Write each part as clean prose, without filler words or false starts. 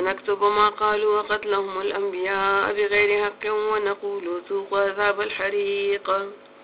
فنكتب ما قالوا وقتلهم الأنبياء بغير حق ونقول ذوقوا عذاب الحريق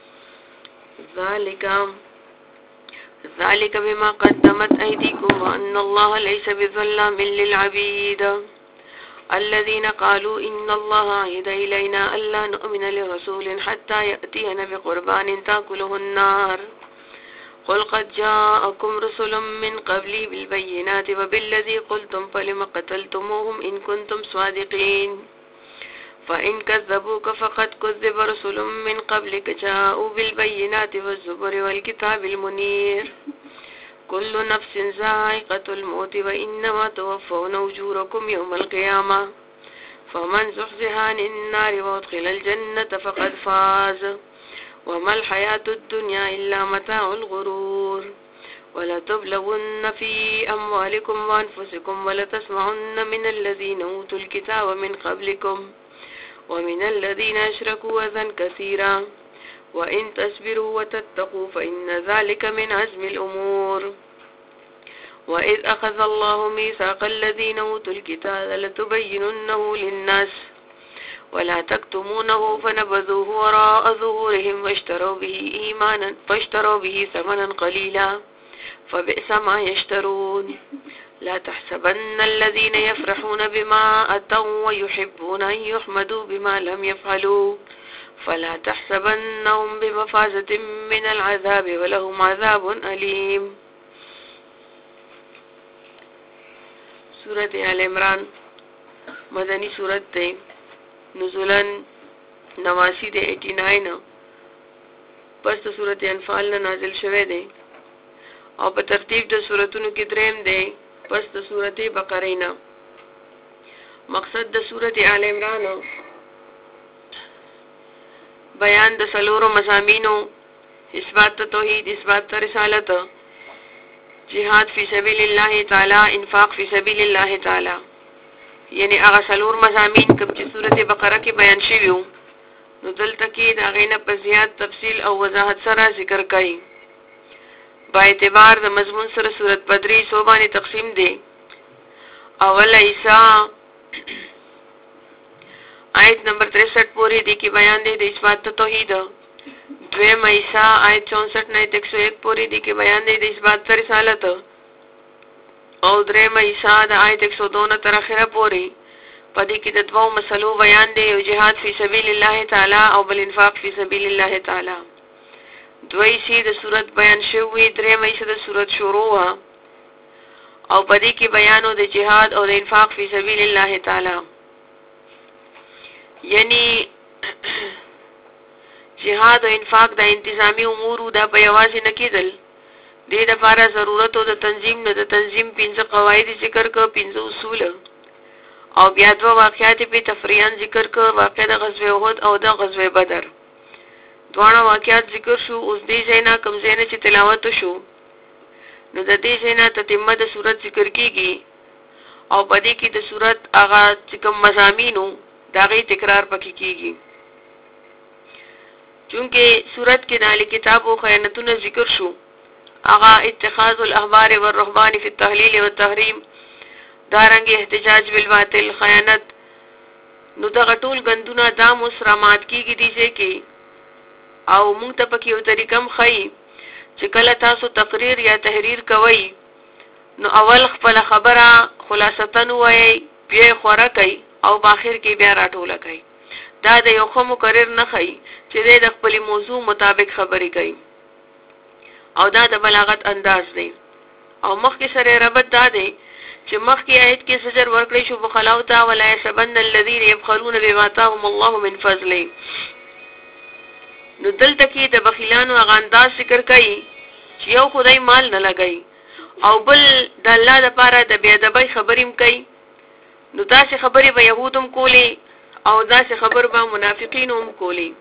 ذلك بما قدمت أيديكم وأن الله ليس بظلام للعبيد الذين قالوا إن الله عهد إلينا ألا نؤمن لرسول حتى يأتينا بقربان تأكله النار قل قد جاءكم رسل من قبلي بالبينات وبالذي قلتم فلم قتلتموهم إن كنتم صادقين فإن كذبوك فقد كذب رسل من قبلك جاءوا بالبينات والزبر والكتاب المنير كل نفس ذائقة الموت وإنما توفون أجوركم يوم القيامة فمن زحزح عن النار وادخل الجنة فقد فاز وما الحياة الدنيا إلا متاع الغرور ولتبلغن في أموالكم وأنفسكم ولتسمعن من الذين أوتوا الكتاب من قبلكم ومن الذين أشركوا أذى كثيرا وإن تصبروا وتتقوا فإن ذلك من عزم الأمور وإذ أخذ الله ميثاق الذين أوتوا الكتاب لتبيننه للناس ولا تكتمونه فنبذوه وراء ظهورهم واشتروا به ثمنا قليلا فبئس ما يشترون لا تحسبن الذين يفرحون بما أتوا ويحبون أن يحمدوا بما لم يفعلوا فلا تحسبنهم بمفازة من العذاب ولهم عذاب أليم. سورة آل عمران مدنی سورت ده نزولن 89 ده 89 پس د سورت انفال نه نازل شوه ده او په ترتیب د سورتونو کې دریم ده پس د سورت بقره نه. مقصد د سورت آل عمران بیان د سلورو مضامینو اثبات توحید اثبات رسالت جهاد فی سبیل الله تعالی انفاق فی سبیل الله تعالی یعنی هغه سلور مضامین کوم چې سورته بقره کې بیان شوی وو نو دلته کې دا غینه په زیات تفصیل او وضاحت سره ذکر کړي. با اعتبار د مضمون سره سورته بدری صوبانه تقسیم دي. اول ایسا آیت نمبر 63 پوری دی کی بیان دی د اثبات توحید. دویم ایسا آیت 64 نه 101 پوری دی کی بیان دی د اثبات رسالت. او دریم ایسا د آیت 102 تر اخره پوری پدې کې د دوو مسلو بیان دی او جهاد فی سبیل الله تعالی او بل انفاق فی سبیل الله تعالی. دوی سي د صورت بیان شوی دریم ایسا د صورت شروع او پدې کې بیانو د جهاد او د انفاق فی سبیل الله تعالی. یعنی جهاد او انفاق د انتظامی امور د په یوازې نه کېدل دې لپاره ضرورت او د تنظیم نه د تنظیم 15 قواعد ذکر کړ 15 اصول او بیا دوه واقعات په تفریحاً ذکر کړ واقع د غزوه احد او د غزوه بدر. دوه واقعات ذکر شو. اوس دې ځاینا کوم ځای چې تلاوت شو نو د دې ځاینا تتمه د صورت ذکر کیږي او په دې کې د صورت هغه چې کوم مضامینو دا غي تکرار پکې کیږي. چونکه صورت کې د کتاب او خیانتونو ذکر شو اغا اتخاذ الاحبار والرهبان فی التحلیل والتحریم دارنګ احتجاج بالباطل خیانت نو دا غټول غندونه دا مسرمات کیږي دي چې او مونږ ته پکې یو طریقم خی چې کله تاسو تقریر یا تحریر کوئ نو اول خپل خبره خلاصتن وایي بیا خوره کوي او باخر کې بیا راټوله کوي. دا د یو خو مقرر نه خی چې د خپل موضوع مطابق خبرې کوي او دا د بلاغت انداز دی. او مخکې سره ربط دا دی چې مخکې آیت کې زجر ورکړی شو بخلاو تا ولا يحسبن الذين يبخلون بما آتاهم الله من فضله. نو دلته کې د بخیلانو هغه انداز ذکر کوي چې یو خدای مال نه لګي او بل د الله لپاره د بی ادبۍ خبرې کوي. نو داسې خبرې به يهودم کولی او داسې خبر به منافقین هم کولی.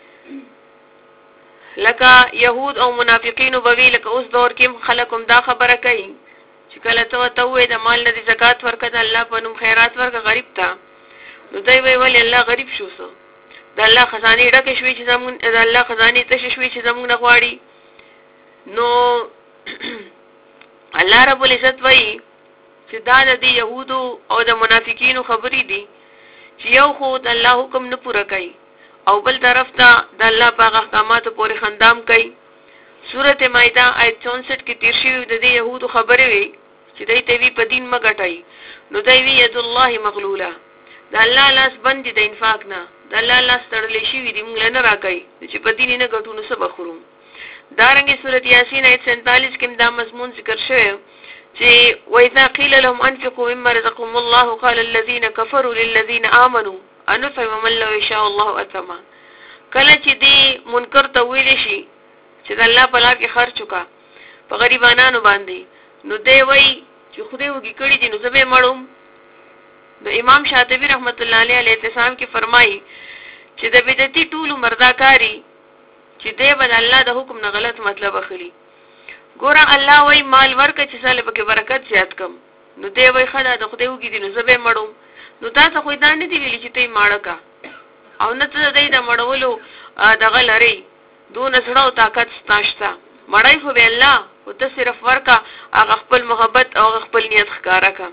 لکه يهود او منافقین به وی لکه اوس دور کې خلکم دا خبره کوي چې کله ته وې د مال نه زکات ورکړه الله په نوم خیرات ورکړه غریب ته نو دوی وی ولې الله غریب شو سو د الله خزانه ډکه شوی چې زمون د الله خزانه تشه شوی چې زمون نه غواړي. نو الله رب العزت وی چې دا د يهودو او د منافقینو خبرې دي چې یو خو د الله حکم نه پوره کوي او بل طرف ته د الله په احکاماتو پورې خندام کوي. سورته مائده آیت 64 کې تیر شوی د يهودو خبرې وي چې دوی ته وی په دین مګټای نو دوی وی ید الله مغلوله د الله لاس بند د انفاق نه د الله لاس تړلې شي دی موږ نه راکای چې په دین نه ګټو نو سبا خورو. دارنګه سورته یاسین آیت 47 کې دا مضمون ذکر شوی چې وَإِذَا قِيلَ لَهُمْ أَنفِقُوا مِمَّا رَزَقَكُمُ اللَّهُ قَالَ الَّذِينَ كَفَرُوا لِلَّذِينَ آمَنُوا أَنُطْعِمُ مَن لَّوْ يَشَاءُ اللَّهُ أَطْعَمَهُ. کله چې دی منکر ته ویل شي چې د الله په لار کې خرچ وکا په غریبانو باندې نو دی وای چې خدای وګی کړی دي نو زه به مړم. د امام شاطبی رحمت الله علیه الاعتصام کې فرمایي چې د بدعتي ټول مرداکاری چې دی بد الله د حکم نه غلط مطلب اخلي. ګوره الله وای مال ورکه چې ساله پکې برکت زیات کم نو دی وای خدای د خدای وګی دي نو زه به مړم. نو تاسو خو دا نه دی ویلي چې ته ماړه کا او نه ته دای د مړولو دغه لري دون سړو طاقت ستاشتا مړای خو به الله او ته صرف ورکا هغه خپل محبت او خپل نیت ښکارا کا.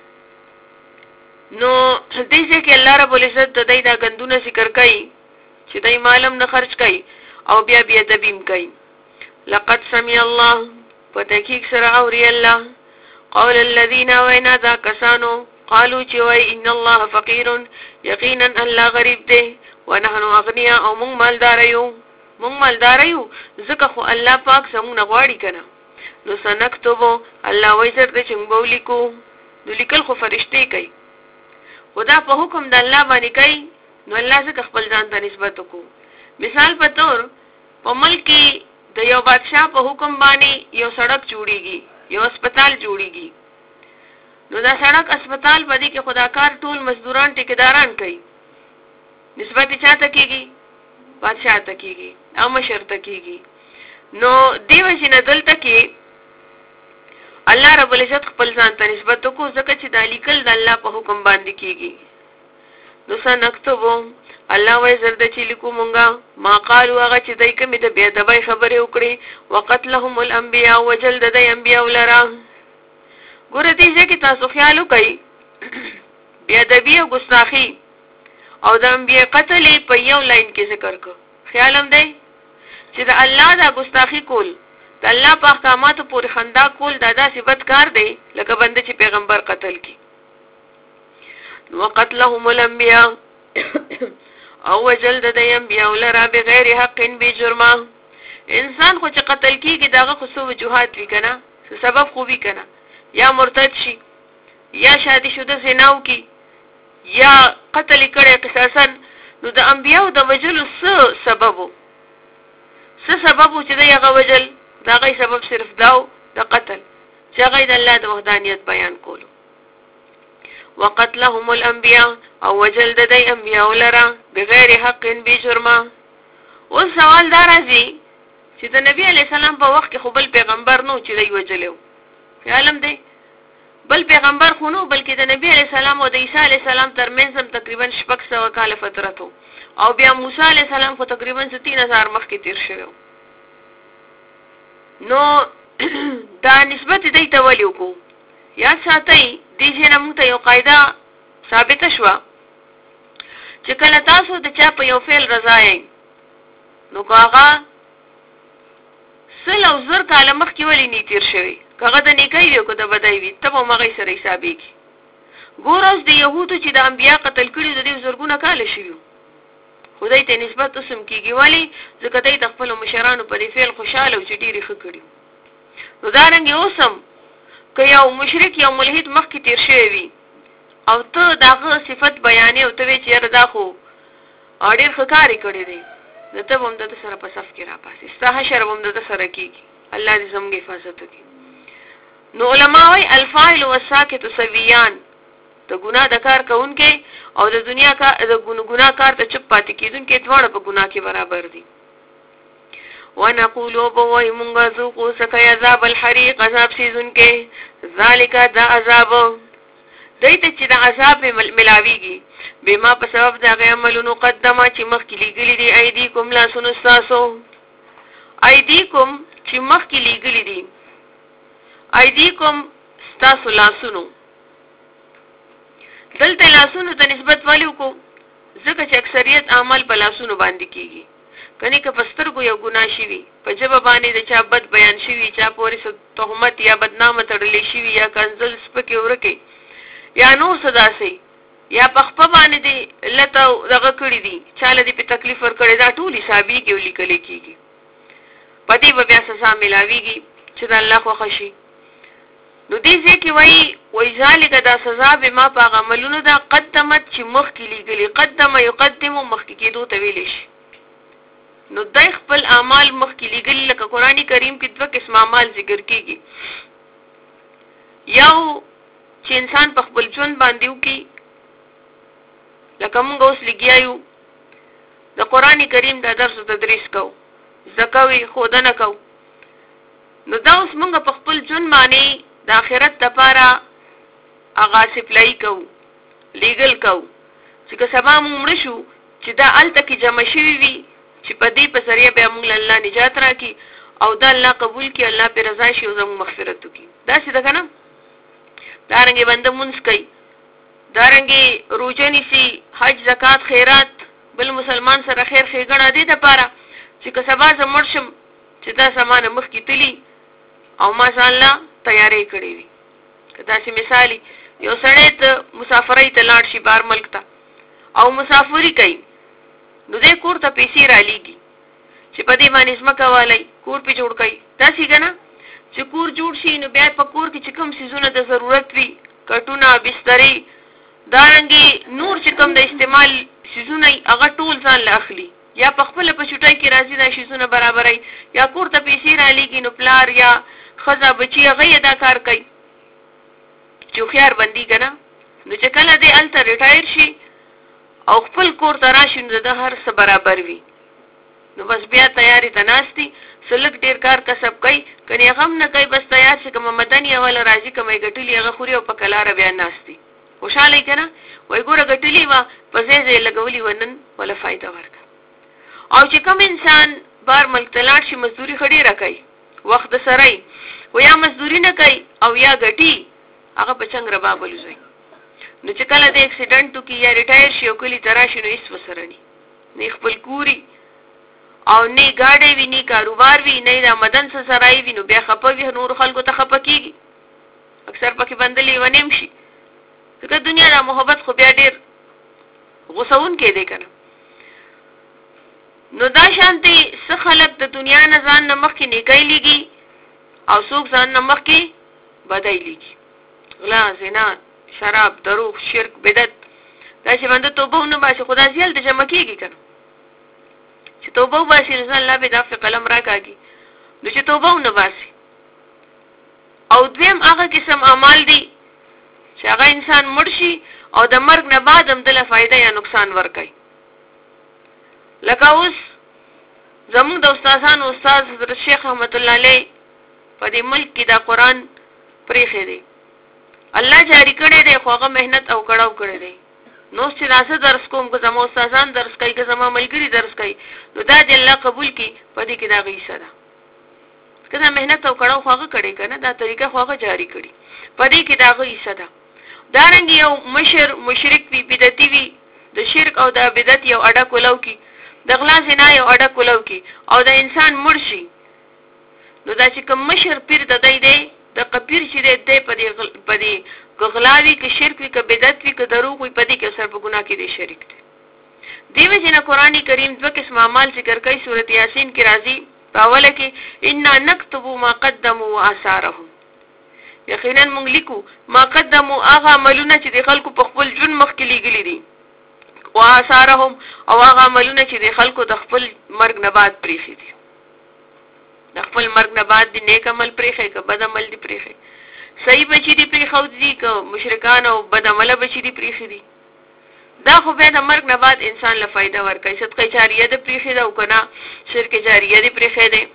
نو دې چې الله رب العزت د دې دا غندونه ذکر کوي چې دای مالم نه خرج کوي او بیا بیا دبیم کوي. لقد سمع الله فتحقیق سره اوري الله قول الذين وینا ذا کسانو قالو چې وای ان الله فقير یقینا الله غریب دی ونحن اغنياء او مونږ مالدار یو ځکه خو الله پاک سمونه غواړي کنه. نو سنكتبو الله وای زر چې موږ ولیکو نو لیکل خو فرشتي کوي خدا په حکم د الله باندې کوي نو الله څخه خپل ځان ته نسبت وکړو. مثال په تور په ملک کې د یو بادشاہ په حکم باندې یو سړک جوړیږي یو هسپتال جوړیږي نو دا سړک هسپتال باندې کې خداکار ټول مزدوران ټیکداران کوي نسبت چاته کیږي بادشاہ ته کیږي او مشر ته کیږي. نو دیو چې نه دلته کې الله رب العزت خپل ځان ته نسبت وکړو ځکه چې د لیکل د الله په حکم باندې کیږي. نو سنكتبو الله وای زرد چې لیکو مونږه ما قالوا هغه چې دای کومې د بیا دبای خبرې وکړي وقتلهم الانبیاء وجلد د انبیاء لرا. ګوره دې چې تاسو خیال وکړئ بیا د بیا ګستاخی او د انبیاء قتل په یو لاین کې ذکر کو. خیال هم دی چې د الله دا ګستاخی کول د الله په احکاماتو پورې خندا کول دا داسې بد کار دی لکه بنده چې پیغمبر قتل کی. وقتلهم الانبیاء او وجلد د انبیاء لرا بغیر حق بجرمه. انسان خو چې قتل کیږي داغه خو سو وجوهات وی کنه سبب خو وی کنه یا مرتد شي یا شادي شوده زناو کی یا قتل کړي قصاصا. نو د انبیاء د وجلو څه سببو چې دغه وجل دغه سبب صرف داو د قتل چې هغه د الله د وحدانیت بیان کولو. وقتلهم الانبیاء او وجلد د انبیاء لرا بغیر حق بجرمه. او سوال دا راځي چې د نبی علی السلام په وخت کې خو بل پیغمبر نو چې دی وجلو علم دی بل پیغمبر خو نو بلکې د نبی علی السلام او د عیسی علی السلام ترمنځ تقریبا 600 کال فترت او بیا موسی علی السلام خو تقریبا 3000 مخکې تیر شوی. نو دا نسبت دی ته ولیو کو یا ساتي دې چې موږ ته یو قاعده ثابت شوه چې کله تاسو د چا په یو فعل رضا یې نو هغه سل او زر کاله مخکې ولې نه تیر شوی هغه د نیکۍ یو کو د بدای وي ته به مغې سره حسابېږي. ګوروز د یهودو چې د انبیا قتل کړي د دې زرګونه کال شوی خدای ته نسبت اسم کیږي ولی ځکه دوی د خپل مشرانو په دې فعل خوشاله او چې ډېری ښه کړي. نو دارنګه اوسم که یو مشرک یو ملحد مخکې تیر شوی وي او ته دغه صفت بیانې او ته وی چې دا خو ډېر ښه کار کړی دی نو ته هم د سره په صف کې را پاسې ستا حشر هم د سره کیږي. الله دې زموږ حفاظت وکړي. نو علماء وی الفاعل والساکت سویان د ګناه د کار کوونکې او د دنیا کا د ګناه کار ته چپ پاتې کیدونکې دواړه په ګناه کې برابر دي. ونقول وبوي مونږه ذوقوا سکه عذاب الحریق عذاب سيزونکې ذالک دا عذاب دایته چې د عذاب ملاویږي بما په سبب د عملونو قدمه چې مخکې لګلې دي ایدیکم لا سنستاسو ایدیکم چې مخکې لګلې دي ایدیکم ستاسو لاسونو دلته لاسونو ته نسبت والیو کو ځکه چې اکثریت اعمال په لاسونو باندې کیږي. کني که پسترګو یو ګناه شي وي په جبه باندې د چا بد بیان شي چا پورې تهمت یا بدنامه تړلې شي یا کنزل سپکې ورکه یا نور صدا سي یا پخپه باندې دی لته دغه کړی دي چاله دی په تکلیف ور کړی دا ټول حسابي کې ولیکل کېږي. پدې به بیا سزا ملاويږي چې د الله خو خشي. نو دې ځکه وای ذالک دا سزا به ما په عملونو دا قدمت چې مخ کې لګلي قدم يقدم مخ کې کېدو ته ویل شي. نو دای خپل اعمال مخ کې لګل لکه قرآني کریم کې دوه قسم اعمال ذکر کیږي. یو چې انسان په خپل ژوند باندې وکي لکه موږ اوس لګیایو د قرآني کریم د درس تدریس کو زکوي خودنه کو نو دا اوس موږ په خپل ژوند باندې د آخرت لپاره هغه سپلای کو لیګل کو چې سبا موږ مړ شو چې دا الته کې جمع شوی وي چې په دې په ذریعہ به موږ الله نجات راکړي او دا الله قبول کړي الله په رضا شي او زموږ مغفرت وکړي. دا څه ده کنه دارنګي بنده مونږ کوي دارنګي روزه نیسي حج زکات خیرات بل مسلمان سره خیر ښېګڼه دي د پاره چې که سبا زمړ شم چې دا سامان مخ کې تلی او ماشاءالله تیاری کړی وي. کدا چې مثالی یو سړی ته مسافرۍ ته لاړ شي بار ملک ته او مسافری کوي نو دې کور ته پیسې را لېږي چې په دې باندې ځمکه والی کور په جوړ کوي. داسې که نه چې کور جوړ شي نو بیا په کور کې چې کوم څیزونه د ضرورت وي کټونه بسترې دارنګې نور چې کوم د استعمال څیزونه هغه ټول ځان له اخلي یا په خپله په چوټۍ کې راځي دا څیزونه برابروي یا کور ته پیسې را لېږي نو پلار یا ښځه بچي هغه یې دا کار کوي چې هوښیار بندي که نه نو چې کله دی هلته ریټایر شي او خپل کور ته راشي نو د هر څه برابر وي نو بس بیا تیاری ته ناستي سلک ډیر کار کسب کوي کني هغه هم نه کوي بس تیار شي کومه مدني اوله راځي کومه ګټلي هغه خوري او په کلاره بیا ناستي خوشاله کنه وای ګوره ګټلي وا په ځای لګولي ونن ولا فائدہ ورکړه. او چې کوم انسان بار ملک تلاړ شي مزدوري خډي راکړي وخت سره و یا مزدوري نه کوي او یا ګټي هغه په څنګه رباب ولوي نو چې کله د اکسیډنټ کې یا ریټایر شي او کلی تراشي نو هیڅ وسره نه خپل کوري او نه گاډي وی نه کاروبار وی نه د مدن سره وی نو بیا خپوي نور خلکو ته خپکیږي اکثر پکې بندلې ونیم شي ځکه دنیا د محبت خو بیا ډیر غوسون کې دی کنه. نو دا شانتي څه خلک د دنیا نه ځان نه مخکې نیکي لګي او څوک ځان نه مخکې بدای لګي غلا زنا شراب دروغ شرک بدعت دا چې باندې توبه ونه باسي خدا زیل د جمع کیږي کنه چې توبه وباسي رسول الله به دافع قلم راکاږي نو چې توبه ونه باسي او دویم هغه قسم اعمال دي چې هغه انسان مرشي او د مرګ نه بعد هم دله فائدہ یا نقصان ورکړي. لکه اوس زموږ د استادانو استاد حضرت شیخ رحمت الله علیه په دې ملک کې دا قرآن پریخي دی الله جاری کړی دی خو هغه مهنت او کړاو کړی دی نو چې راځه درس کوم که زمو استادان درس کوي که زمو ملګری درس کوي نو دا د الله قبول کی په دې کې دا غیصه ده کله مهنت او کړاو خو هغه کړی کنه دا طریقه خو هغه جاری کړی په دې کې دا غیصه ده. دارنګ یو مشرک وی بدعتي وی د شرک او د بدعت یو اډه کولو کی د غلا زنا یو اډه کولو کی او د انسان مرشي نو دا چې کوم مشر پیر د دی د قپیر چې دی په دې غلاوی کې شرک وی کې بدعت وی کې دروغ وی په دې کې سر په ګناه کې دی شریک دی. دیو جن قرآنی کریم دوه قسم اعمال ذکر کوي سورۃ یاسین کې راځي په اوله کې ان نكتب ما قدموا واثارهم یقینا موږ لیکو ما قدموا هغه عملونه چې د خلکو په خپل ژوند مخ کې لګلي دي واثارهم او هغه عملونه چې د خلکو د خپل مرګ نه بعد پریخي دي د خپل مرګ نه بعد دي نیک عمل پریخي که بد عمل دي پریخي صحیح بچی دي پریخو دي که مشرکان او بد عمل بچی دي پریخي دي دا خو بیا د مرګ نه بعد انسان له فائدہ ورکړي صدقه جاریه ده پریخي ده او کنه شرک جاریه دي پریخي ده.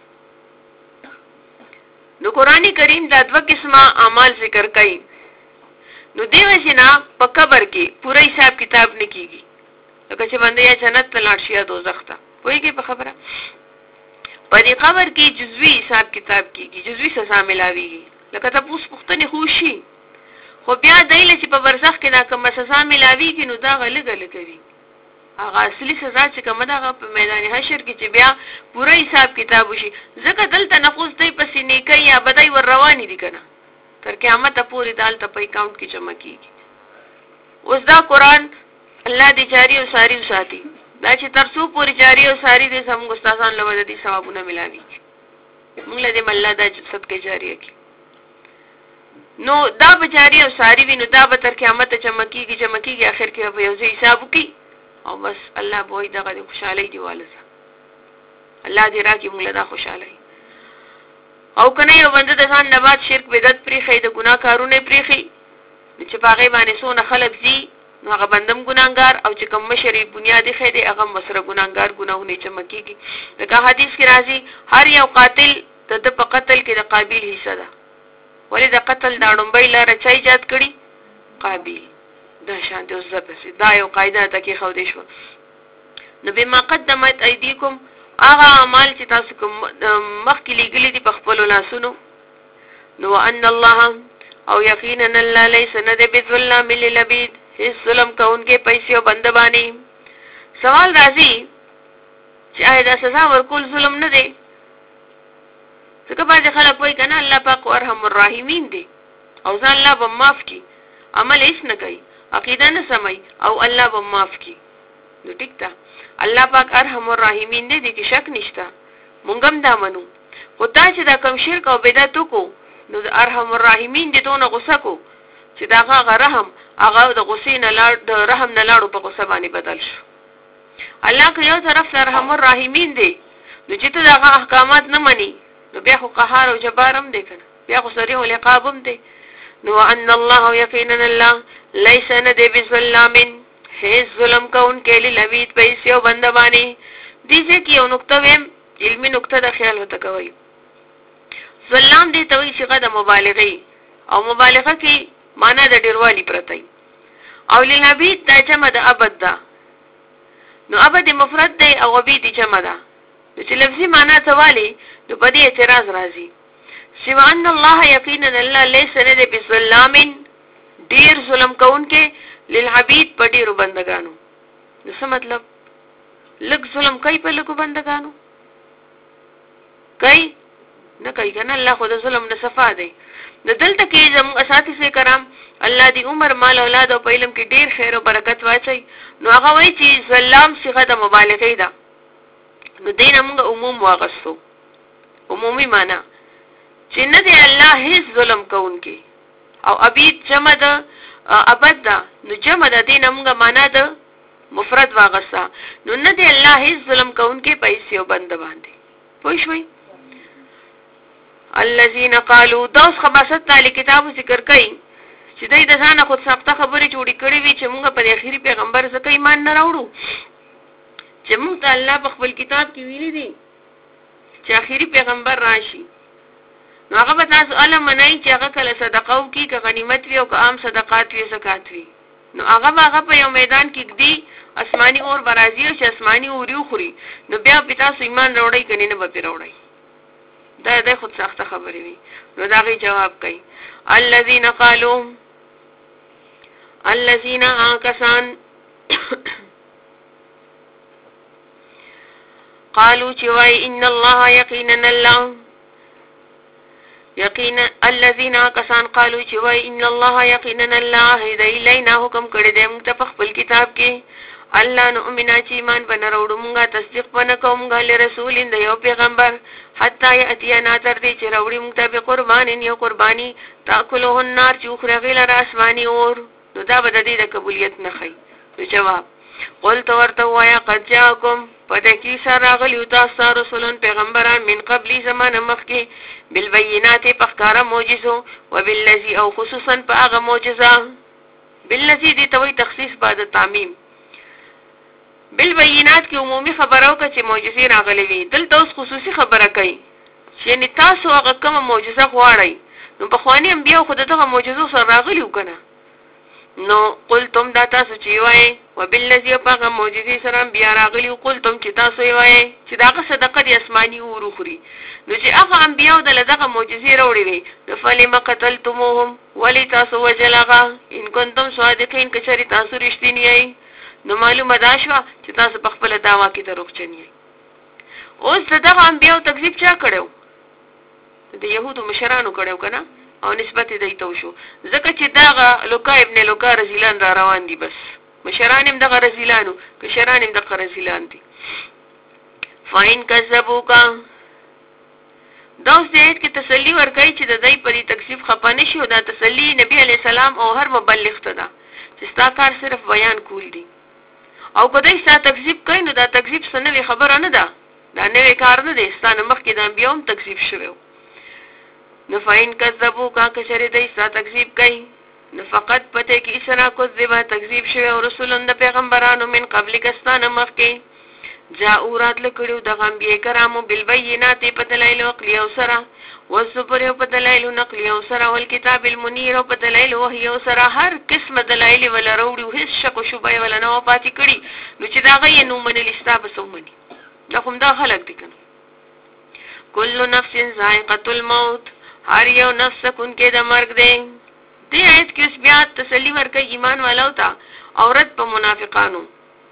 نو قرآنی کریم دا دوه قسمه اعمال ذکر کوي نو دیو جنا په قبر کې پوره حساب کتاب نه کیږي لکه چې باندې یا جنت ته لاړ شي یا دوزخ ته وایي په خبره په دې قبر کې جزوی حساب کتاب کیږي جزوی سزا ملاويږي لکه تاسو پوښتنه خوشي خو بیا دایله چې په برزخ کې دا کوم سزا ملاویږي نو دا غلګل کوي هغه اصلي سزا چې کومه ده په میدان حشر کې چې بیا پوره حساب کتاب وشي ځکه دلته نفوس دی پسې نیکي یا بدای ور روانې دي کنه تر قیامت پورې دالته په اکاونټ کې جمع کیږي اوس دا قران الله دې جاری او ساری وساتي دا چې تر څو پورې جاری او ساری دې زموږ استادان له دې ثوابونه ملاوي موږ له دې الله دا صدقه جاریه کی نو دا به جاری او ساری وي نو دا به تر قیامت جمع کیږي اخر کې به یو ځای حساب وکي او بس الله به دغه خوشحالي دی والسه الله دې راکې موږ له دا خوشحالي او کنه یو بنده د ځان نه بعد شرک بدعت پرې خې د ګناه کارونه پرې خې چې پاغه باندې سونه خلق زی نو هغه بندم ګناګار او چې کوم شری بنیادی خې دی هغه مسره ګناګار ګناهونه چمکیږي دا حدیث کې راځي هر یو قاتل د په قتل کې د قابل حصہ ده ولې د قتل دا ډومبې لاره چا ایجاد کړي قابل دا شان دي اوس دا یو قاعده ته کې خو دې شو نو بما قدمت ايديكم هغه اعمال چې تاسو کوم مخکې لګلې دي په خپل لاسونو نو ان الله او یقینا الله ليس ند بظلام للعبيد هیڅ ظلم کوونکې پیسې او بنده باندې سوال راځي چې آیا دا سزا ورکول ظلم نه دی ځکه باندې خلک وایي کنه الله پاک ارحم الراحمین دی او ځان الله به معاف کی عمل هیڅ نه کوي عقیده نه سمي او الله به معاف کی نو ټیک ده الله پاک ارحم الراحمین دی کې شک نشته مونږ هم دا منو خو دا چې دا کم شرک او بدعت کو نو ارحم الراحمین دی دونه غوسه کو چې دا هغه رحم هغه د غصې نه لاړ د رحم نه لاړو په غصه باندې بدل شو الله که یو طرف ارحم الراحمین دی نو چې ته دغه احکامات نه مني نو بیا خو قهار او جبار هم دی کنه بیا خو صریح العقاب هم دی نو ان الله یقینا الله ليس ند بظلام هیڅ ظلم کون کې لوید پیسې او بندبانی دي چې یو نقطه ویم علمي نقطه د خیال وته کوي ظلم دي توي چې قد مبالغه او مبالغه کې معنا د ډیروالی پرته او للعبید دا جمع د ابد ده نو ابد مفرد دی او عبید جمع ده چې لفظي معنا توالي نو په دې اعتراض راځي سوا ان الله یقینا الله ليس ند بظلام ډیر ظلم کون کې للعبید په ډیرو بندگانو نو څه مطلب لږ ظلم کوي په لږو بندگانو کوي نه کوي کنه الله خو د ظلم نه صفا دی د دلته کې زموږ اساتذه کرام الله دې عمر مال اولاد او په علم کې ډیر خیر او برکت واچي نو هغه وایي چې ظلم صيغه د مبالغه ده نو دین موږ عموم واغستو عمومي معنا چې نه دی الله هیڅ ظلم کوونکی او عبید جمع ده ابد ده نو جمع ده دین موږ معنا ده مفرد واغستا نو نه دی الله هیڅ ظلم کوونکی پیسې او بند باندې پوه شئ الذين قالوا دوس خباست تعالی کتابو ذکر کوي چې دوی د ځانه خود سخته خبرې جوړې کړې وي چې موږ په اخیری پیغمبر څخه ایمان نه راوړو چې موږ ته الله په خپل کتاب کې ویلي دي چې اخیری پیغمبر راشي نو هغه به تاسو علم منئ چې هغه کله صدقه وکړي که غنیمت وي او که عام صدقات وي زکات وي نو هغه په یو میدان کې دی آسماني اور برازي او چې آسماني اور یو خوري نو بیا په تاسو ایمان راوړئ کني نه به راوړئ دا د خود سخته خبرې وي نو دا غي جواب کوي الذين قالوا الذين آکسان قالوا چې وای ان الله یقینا الله یقینا الذين آکسان قالوا چې وای ان الله یقینا الله هدی لینا حکم کړی دی موږ ته په خپل کتاب کې الله نؤمنا چې ایمان بنروړو موږ تصدیق پنه کومګه لرسول د یو پیغمبر حتی یاتینا تر دې چې راوړي موږ ته به قربانین یو قربانی تاکلوه النار چې خورغی لر آسمانی اور نو دا به د دې د قبولیت نه خي نو جواب قلت ورته وایا قد جاءکم پدکی سره غلیو تاسو رسولان پیغمبران من قبلی زمانه مخکې بالبينات پخکارا معجزو وبالذي او خصوصا په هغه معجزه بالذي دې توي تخصیص بعد تعمیم بالبينات کې عمومي خبرو کې چې معجزې راغلي وي دلته اوس خصوصي خبره کوي چې یعنی تاسو هغه کومه معجزه غواړئ نو په خواني انبیاء خود دغه معجزو سره راغلي وکنه نو قلتم دا تاسو چې وایي وبالذي پاغه معجزې سره بیا راغلی قلتم چې تاسو یې وایي چې داغه صدقه د اسماني اور خوري نو چې هغه انبیاء دغه معجزې راوړي وي نو فلم قتلتموهم ولی تاسو وجلغه ان کنتم صادقین کچری تاسو رښتینی یې نو معلومه ده شو چې تاسو په خپل دعوا کې دروغجن یې اوس دغه انبیاء تکذیب چا کړو د يهودو مشرانو کړو کنه او نسبت دې ته وشو ځکه چې دغه لوکا ابن لوکا رزیلان را روان دي بس مشران هم دغه رزیلانو کشران هم دغه رزیلان دي فاین کذبوکا دا اوس دې کې تسلی ورکړي چې د دې پرې تکذیب خپانه شي او دا تسلی نبی علی السلام او هر مبلغ ته ده چې ستا کار صرف بیان کول دي او کله چې تکذیب کوي نو دا تکذیب سنوي خبره نه ده دا نوې کار نه دی ستانه مخکې د انبیوم تکذیب شوی نو فاین کذبوکا کشری دې ستا تکذیب کوي نو فقط پته کې اسنا کو ذبا تکذیب شوی او رسولون د پیغمبرانو من قبل کستانه مخکې جاءوا رات لکړو د غنبی کرامو بالبينات په دلایل عقلی او سره والصبر په دلایل نقلی او سره او الكتاب المنیر په دلایل وحی او سره هر قسم دلایل ولا وروړو هیڅ شک او شوبه ولا نه پاتې کړي نو چې دا غي نو منل استاب سومني دا کوم دا خلق دي کنه کل نفس ذائقه الموت هر یو نفس کون کې د مرګ دی دې آیت کې اوس بیا تسلی ورکړي ایمان والو ته اورت په منافقانو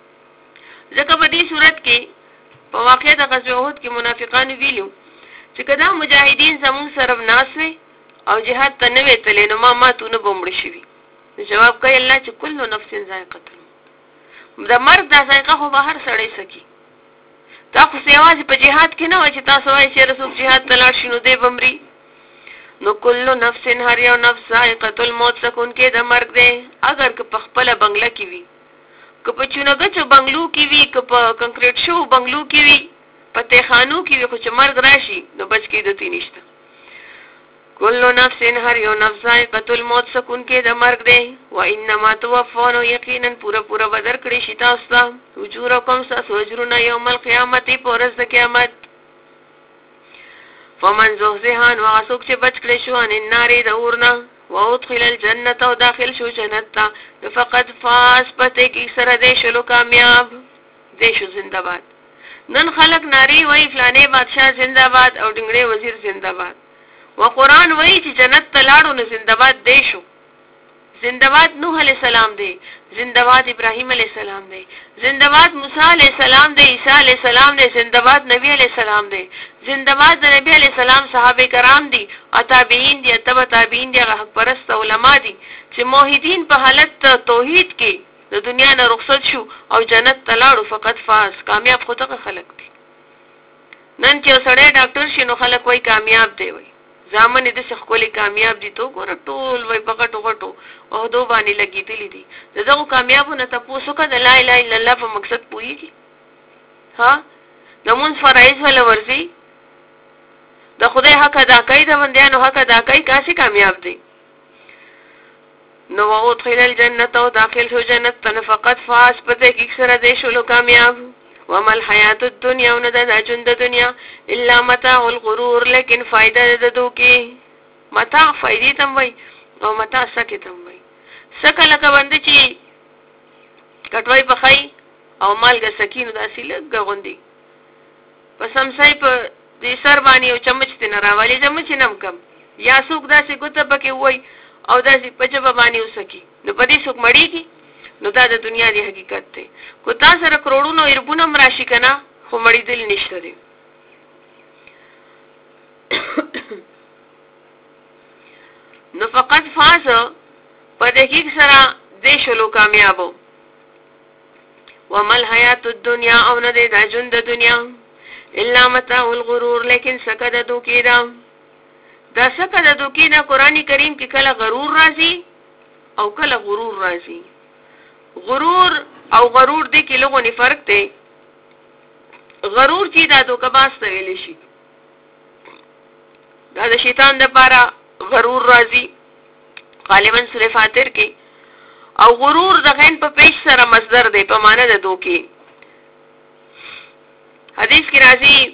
ځکه په دې صورت کې په واقع د غزوه احد کې منافقانو ویلو چې کدا مجاهدین زمون سره ناسوي او جهاد ته نه وتلې نو ما ماتونه بمړ شي جواب کوي الله چې کل نفس ذائقه الموت د مرګ د ذائقه خو بهر سړی سکی تاسو سیواز په جهاد کې نه وای چې تاسو وای چې رسول جهاد تلاړ شنو دی بمري نو کل نفس هر یو نفس ذائقه الموت سکون کې د مرګ دی اگر که په خپل بنگله کې وي که په چونګچو بنگلو کې وي که په کنکریټ شو بنگلو کې وي په تخانو کې وي خو چې مرګ راشي نو بچ کېدو تی نشته کل نفس هر یو نفس ذائقه الموت سکون کې د مرګ دی و انما توفون یقینا پورا بدر کړی شي تاسو ته اجورکم تاسو اجرونه یوم القیامت پورز د قیامت فمن زهزهان واسوک چې بچ کړی شو ان النار د اورنا وادخل الجنه او داخل شو جنت ته فقط فاز پته کی سره دې شلو کامیاب دې شو زنده‌باد نن خلق ناری وای فلانه بادشاہ زنده‌باد او ډنګړي وزیر زنده‌باد وقرآن وای چې جنت ته لاړو نو زنده‌باد دې شو زنده‌باد نوح علیہ السلام دی زنده‌باد ابراهیم علیہ السلام دی زنده‌باد موسی علیہ السلام دی عیسی علیہ السلام دی زنده‌باد نبی علیہ السلام دی زنده‌باد د نبی علیہ السلام صحابه کرام دي او تابعین دي تبع تابعین دي حق پرست علما دي چې موحدین په حالت توحید کې د دنیا نه رخصت شو او جنت ته لاړو فقط فاز کامیاب خو ته خلق دي نن چې سړی ډاکټر شي نو خلک وای کامیاب دی وای ځامن دې څخه کولی کامیاب دي تو ګور ټول وای پکټو غټو او دو باندې لګیدلی دي دغه کامیابونه تاسو کده لا اله الا الله په مقصد پوهیږي ها نمون فرایض ولا ورزي د خدای حق ادا کوي د بندیانو حق ادا کوي کاسي کامیاب دي نو ادخل الجنه او داخل شو جنت ته فقط فاز پته کې سره دې شلو کامیاب وما الحیات الدنیا ون د ژوند د دنیا الا متاع الغرور لیکن فائدہ د دوکي متاع فائدې تم وای او متاع سکه تم وای سکه لکه باندې چې کټوي پخای او مالګه سکینو داسې لګ غوندي پس هم سای په دې سر باندې او چمچ تن راوالي چمچ نم کم یا څوک داسې ګوته پکې وای او داسې پجبه باندې وسکی نو پدې څوک مړیږي نو دا د دنیا دی حقیقت دی کو تاسو سره کروڑونو اربونو راشي کنه خو مړی دل نشته دی نو فقط فاز په دقیق سره دې شلو کامیابو ومل حیات الدنیا او نه د ژوند د دنیا الا متاع الغرور لیکن سکه د دوکې دا سکه د دوکې نه قرآنی کریم کې کله غرور راځي او کله غرور راځي غرور او غرور دې کې لغونی فرق دی غرور چې دا دوکباس ته ویل شي دا د شیطان د پاره غرور راځي غالبا سورہ فاتر کې او غرور د غین په پیش سره مصدر دی په معنی د دوکې حدیث کې راځي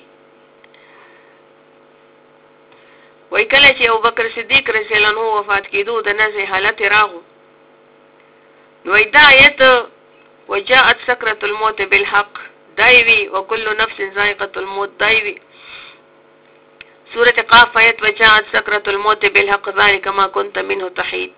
وای کله چې ابوبکر صدیق رضی الله عنه وفات کېدو د نزه حالت راغو نو دا آیت وجاءت سكرة الموت بالحق دایوی وكل نفس ذائقة الموت دایوی. سورة قاف آیت وجاءت سكرة الموت بالحق ذلك ما كنت منه تحید.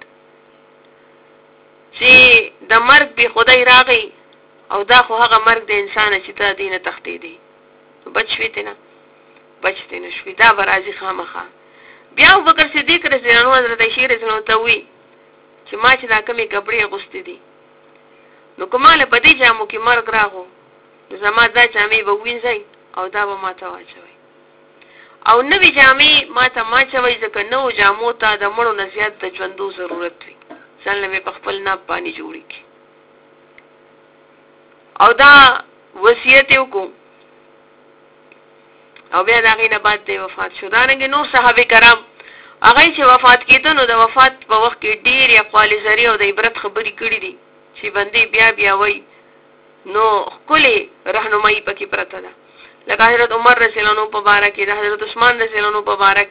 چې د مرګ به خدای راغی او دا خو هغه مرګ د انسان چې ته دینه تختی دی بچوي نه بچته نشوي دا برازي خامخه. بیا ابوبکر صدیق رضی الله عنه حضرت عائشہ رضی الله عنها ته وی چې ما چې دا کمی کپڑے غوستې دي نو کوماله په دې جامو کې مرګ راغو زما دا جامې به وینځي او دا به ما ته واچوي او نوې جامې ما ته ما چوي ځکه نو جامو ته د مړو نه زیات د ژوندو ضرورت وي ځان له په خپل نه پانی جوړي کی او دا وصیت وکړو او بیا دا غینه بعد دی وفات شو. دا رنګ نور صحابه کرام هغه چې وفات کیدل نو د وفات په وخت کې ډیر اقوال زری او د عبرت خبرې کړې دي چې باندې بیا وای نو خپل رهنمایي پکې پرته ده لکه حضرت عمر رضی الله عنه مبارک دی حضرت عثمان رضی الله عنه مبارک.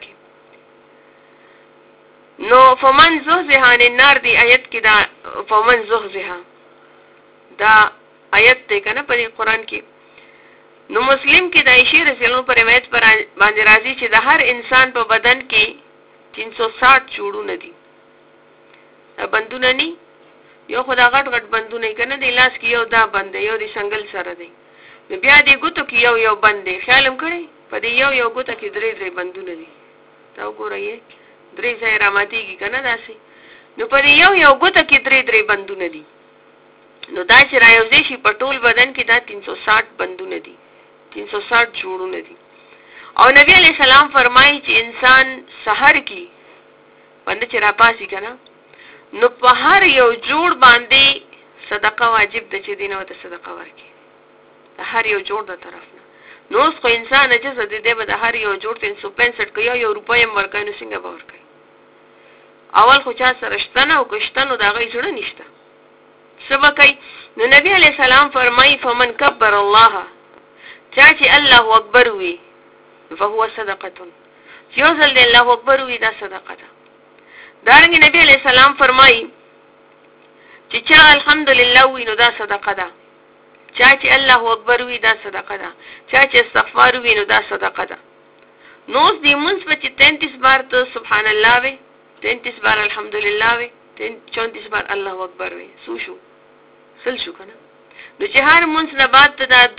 نو فمن زحزح عن النار دی آیت کې دا فمن زحزح دا آیت دی کنه په قرآن کې. نو مسلم کې د عائشہ رضی الله عنها پر روایت باندې راځي چې د هر انسان په بدن کې 360 جوړونه دي. بندونه ني یو خدا غټ بندونه کنه د لاس کې یو دا بند یو د څنګل سره دی نو بیا د ګوتو کې یو بند دی خیالم کړی په دې یو ګوتو کې درې بندونه دي تا وګورئ درې ځای راماتيږي کنه داسې نو په دې یو ګوتو کې درې بندونه دي نو دا چې رايوځي شي په ټول بدن کې دا 360 بندونه دي 360 جوړونه دي. او نبی علیہ السلام فرمایي چې انسان سحر کې باندې چې راپاسي کنه نو په هر یو جوړ باندې صدقه واجب ده چې دینه وته صدقه ورکړي هر یو جوړ د طرف نه. نو اوس خو انسان چې زده دی به د هر یو جوړ 365 کې یو روپۍ ورکړي نو څنګه به ورکړي اول خو چا سره شته نه او کشتنو دا غي جوړ نشته سبا کوي. نو نبی علیہ السلام فرمایي فمن کبر الله چا چې الله اکبر وي فهو صدقه چې یو ځل الله اکبر وي دا صدقه ده. دارنګ نبی علیہ السلام فرمایي چې چا الحمدلله وي نو دا صدقه ده چا چې الله اکبر وي دا صدقه ده چا چې استغفار وي نو دا صدقه ده. نو دې منځ په چې 33 بار ته سبحان الله وي 33 بار الحمدلله وي 34 بار الله اکبر وي سو شو سل شو کنه. نو چې هر منځ نه بعد ته دا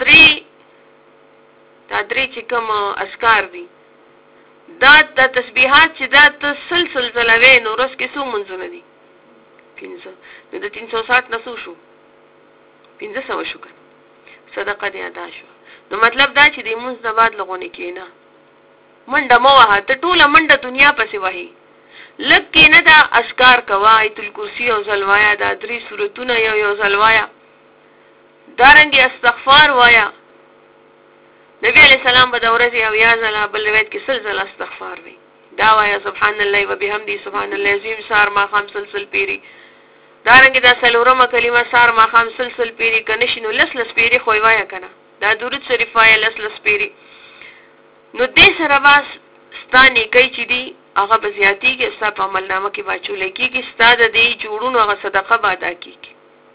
درې چې کوم اذکار دي دا د تسبیحات چې دا تسلسل زلوي نو رس کې څو منځونه دي 300 نو د 360 نسو شو 1500 شو کنه صدقه دی ادا شو. نو مطلب دا چې د منځ نه بعد لغونه کینا منډه مو وه ته ټوله منډه دنیا پسې وهي لکه کینه دا اذکار کوا ایت الکرسی او زلوایا دا درې سورتونه یو زلوایا دارنګ استغفار وایا. نبی علیہ السلام به دورځي او یا زلا بل روایت کې سلسله استغفار وي دا وایا سبحان الله وبحمدی سبحان الله عظیم سار ما خام سلسل پیری دارنګ دا سلورمه کلمه سار ما خام سلسل پیری کنيشنو لس پیری خو وایا کنه دا درود شریف وایا لس پیری. نو دې سره واس ستاني کوي چې دی هغه بزیاتی کې ستا په عمل نامه کې واچولې کېږي ستا د دې جوړونو هغه صدقه به ادا کېږي.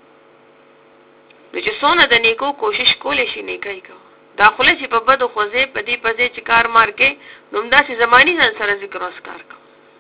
نو چې څونه د نیکو کوشش کولې شي نیکای کوه داخله چې په بدو خوځې په دې پځې چې کار مار کې نومدا چې زمانی ځان سره ذکر اسکار کو.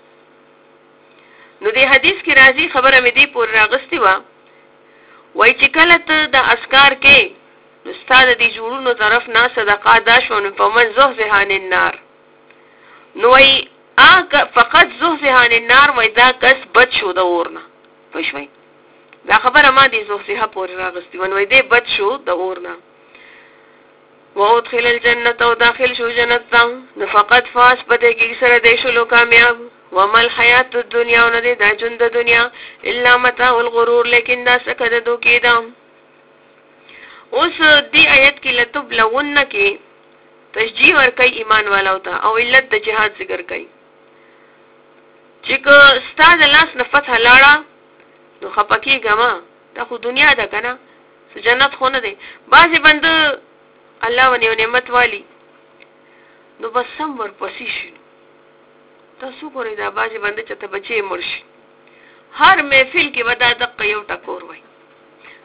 نو دې حدیث کې راځي خبره مې دې پور راغستی و وای چې کله ته د اسکار کې نو ستاسو دې جوړونو طرف نه صدقه دا شونه په من زحزح عن النار نو وای فقط زحزح عن النار وای دا کس بچ شو د اورنه پښوی دا خبره ما دې زحزح پور راغستی و نو وای دې بچ شو د اورنه وادخل الجنه او داخل شو جنت ته فقط فاس پته کې سره دې شلو کامیاب ومل حیات الدنیا نه دې د ژوند د دنیا الا متاع الغرور لیکن دا څه کده دوکې دا. اوس دې آیت کې لتب لون کې تشجیع ور کوي ایمان والو ته او علت د جهاد ذکر کوي چې کو استاد لاس نه فتح لاړه نو خپکی ګما دا خو دنیا ده کنه جنت خو نه دی بعضی بند الله ونیو نعمت والی نو بس سم ور پسې شي تاسو ګورئ دا باجی باندې چې ته بچي مرشي هر محفل کې ودا دقه یو ټکور وای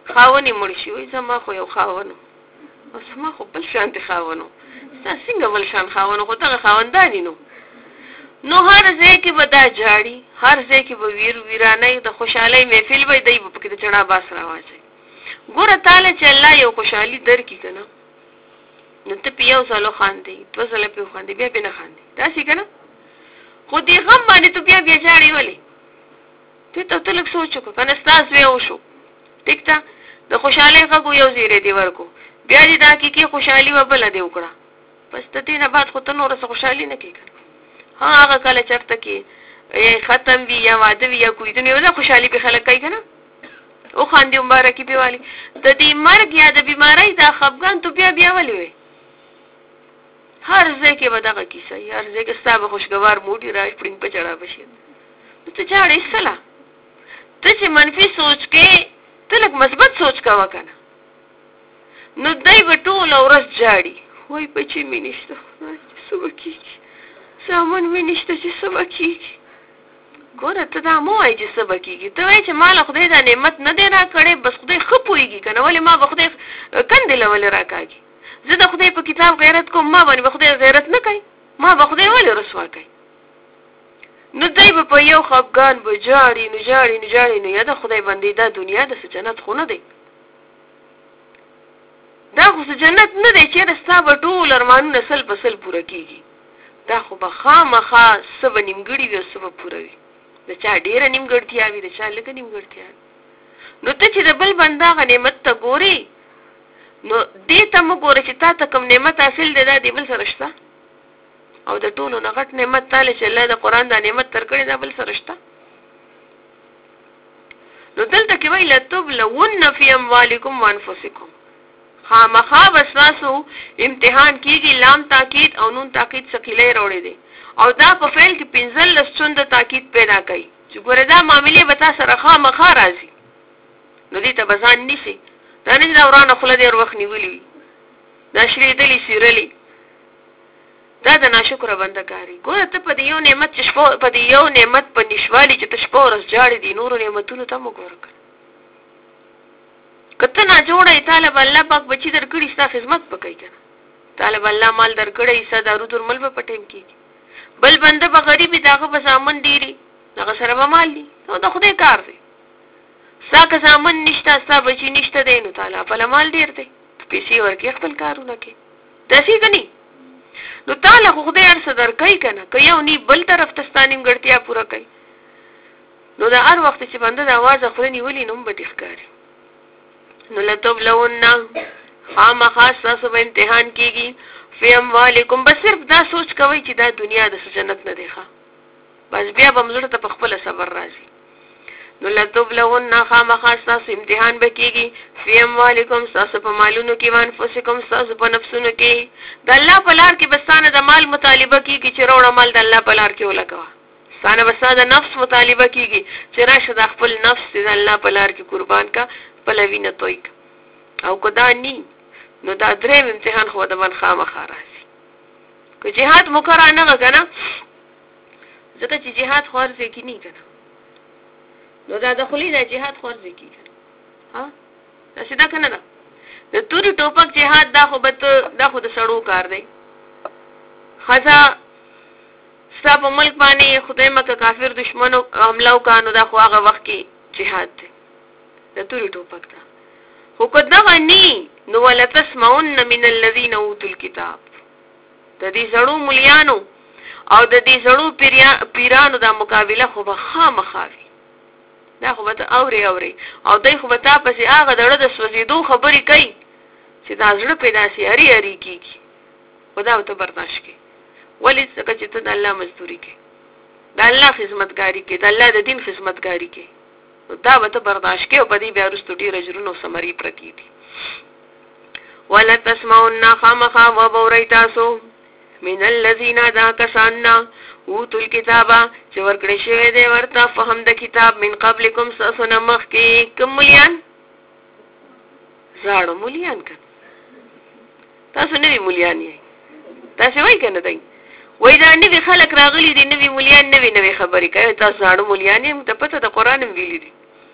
خاونې مړ شي وایي زما خو یو خاون او زما خو بل شانتې خاون ستا څنګه بل شان خاون خو دغه خاوندانې نو هر ځای کې به دا جاړي هر ځای کې به ویرانۍ د خوشحالۍ محفل به دی به پکې د چڼا باس راواچوي ګوره تاله چې الله یو خوشحالي درکړي که نه نو ته پې یو ځل وخاندې دوه ځله پې وخاندې بیا پې نه خاندې داسې که نه خو دې غم باندې ته بیا جاړې ولې ته لږ سوچ وکړه که نه ستا زوی وشو ټیک ده د خوشحالۍ غږ یو زیری دې ورکو بیا دې د حقیقي خوشحالي به بله دې وکړه بس د دې نه بعد خو ته نوره څه خوشحالي نه کوې که نه هغه کله چېرته کې ختم وي یا واده وي یا کویدون یو ځای خوشحالي پې خلک کوي که نه وخاندې مبارکي پې والي د دې مرګ یا د بیمارۍ دا خفګان تو بیا ولې وی هر ځای کې به دغه کیسه وي هر ځای کې ستا به خوشګوار موډي را پړینګ په چړا به شي نو ته چاړې ایستله ته چې منفي سوچ کې ته لږ مثبت سوچ کوه که نه نو دی به ټوله ورځ جاړي وایي بچې مې نشته څه به کېږي سامان مې نشته چې څه به کېږي ګوره ته دا مه وایي چې څه به کېږي ته وایي چې ما له خدای دا نعمت نه دی را کړی بس خدای ښه پوهېږي که نه ولې ما به خدای کندې له ولې را کاږي زه د خدای په کتاب غیرت کوم ما باندې به خدای غیرت نه کوي ما به خدای ولې رسوا کوي نو دی به په یو خفګان به جاړي نو یا د خدای بندې دا دنیا د څه جنت خو نه دی دا خو څه جنت نه دی چېرې ستا به ټول ارمانونه سل په سل پوره کېږي دا خو به خامخا څه به نیمګړي وي او څه به پوره وي د چا ډېره نیمګړتیا وي د چا لږه نیمګړتیا وي نو ته چې د بل بنده هغه نعمت ته ګورې نو دې ته مه ګوره چې تا ته کوم نعمت حاصل دی دا د بل سره شته او د ټولو نه غټ نعمت تاله چې الله د قرآن دا نعمت درکړی دا بل سره شته نو دلته کې وایي لتبلون فی اموالکم وانفسکم خامخا به ستاسو امتحان کېږي لام تاکید او نون تاکید ثقیلۍ راوړی دی او دا په فعل کې 15 څونده تاکید پیدا کوي چې ګوره دا معاملې به تا سره خامخا راځي نو دې ته به ځان نیسي دا نه چې دا ورانه خوله دې وخت نیولي وي دا شرېدلي سیرلي دا د ناشکره بنده کاري ګوره ته په دې یو نعمت چې په دې یو نعمت په نشوالي چې ته شپه ورځ جاړې دي نورو نعمتونو ته مه ګوره که ته ناجوړه یې طالب الله پاک بچي درکړي ستا خدمت به کوي که نه طالب الله مال درکړی ستا دارو درمل به په ټایم کېږي بل بنده به غریب وي د هغه به زامن ډېري هغه سره به مال دي نو د خدای کار دی ستا که زامن نشته ستا بچي نشته دی نو تعالی پله مال ډېر دی پیسې ورکړي خپل کارونه کوي داسې که نه نو تعالی خو خدای هر څه درکوي که نه که یو نی بل طرف ته ستا نیمګړتیا پوره کوي نو د هر وخت چې بنده د اواز خوله نیولي نو هم به دې ښکاري نو لتبلون خامخا ستاسو به امتحان کېږي فی اموالکم بس صرف دا سوچ کوئ چې دا دنیا د څه جنت نه دی ښه بس بیا به مزړه ته په خپله صبر راځي نو لتبلون خامخا ستاسو امتحان به کېږي فی اموالکم ستاسو په مالونو کې وانفسکم ستاسو په نفسونو کې د الله په لار کې به ستانه د مال مطالبه کېږي چې راوړه مال د الله په لار کې ولګوه ستانه به ستا د نفس مطالبه کېږي چې راشه د خپل نفس د الله په لار کې قربان کا خپله وینه توی که او که دا نی نو دا دریم امتحان خو د من خامخا راځي که جهاد مکره نه که نه ځکه چې جهاد خو هر ځای کې نه که نه نو دا د خولي دا جهاد خو هر ځای کې که نه داسې دا که نه ده د تورې ټوپک جهاد دا خو د سړو کار دی ښځه ستا په ملک باندې خدای مکه کافر دشمنو حمله وکړه نو دا خو هغه وخت کې جهاد دی د تورې ټوپک ده خو که دغه نی نو ولتسمعن من الذین اوتوا الکتاب د دې زړو ملیانو او د دې زړو پیرانو دا مقابله خو به خامخا وي دا خو به ته اورې او دوی خو به تا پسې هغه د زړه د سوځېدو خبرې کوي چې دا زړه پې داسې هري کېږي خو دا به ته برداشت کوې ولې ځکه چې ته د الله مزدوري کوې د الله خدمتګاري کوې د الله د دین خدمتګاري کوې دا به ته برداشت کوې او په دې بیا وروسته ډېر اجرونه او ثمرې پرتې دي ولتسمعن خامخا وبورئ تاسو من الذین دا کسان نه اوتوا الکتاب چې ورکړی شوی دی ورته فهم د کتاب من قبلکم ستاسو نه مخکې کوم ملیان زاړه ملیان که تاسو نوي ملیان یې تاسې وایي که نه دی وایي دا نوي خلک راغلي دي نوي ملیان نوي خبرې کوي تاسو زاړه ملیان یې موږ ته پته د قرآن هم ویلي دي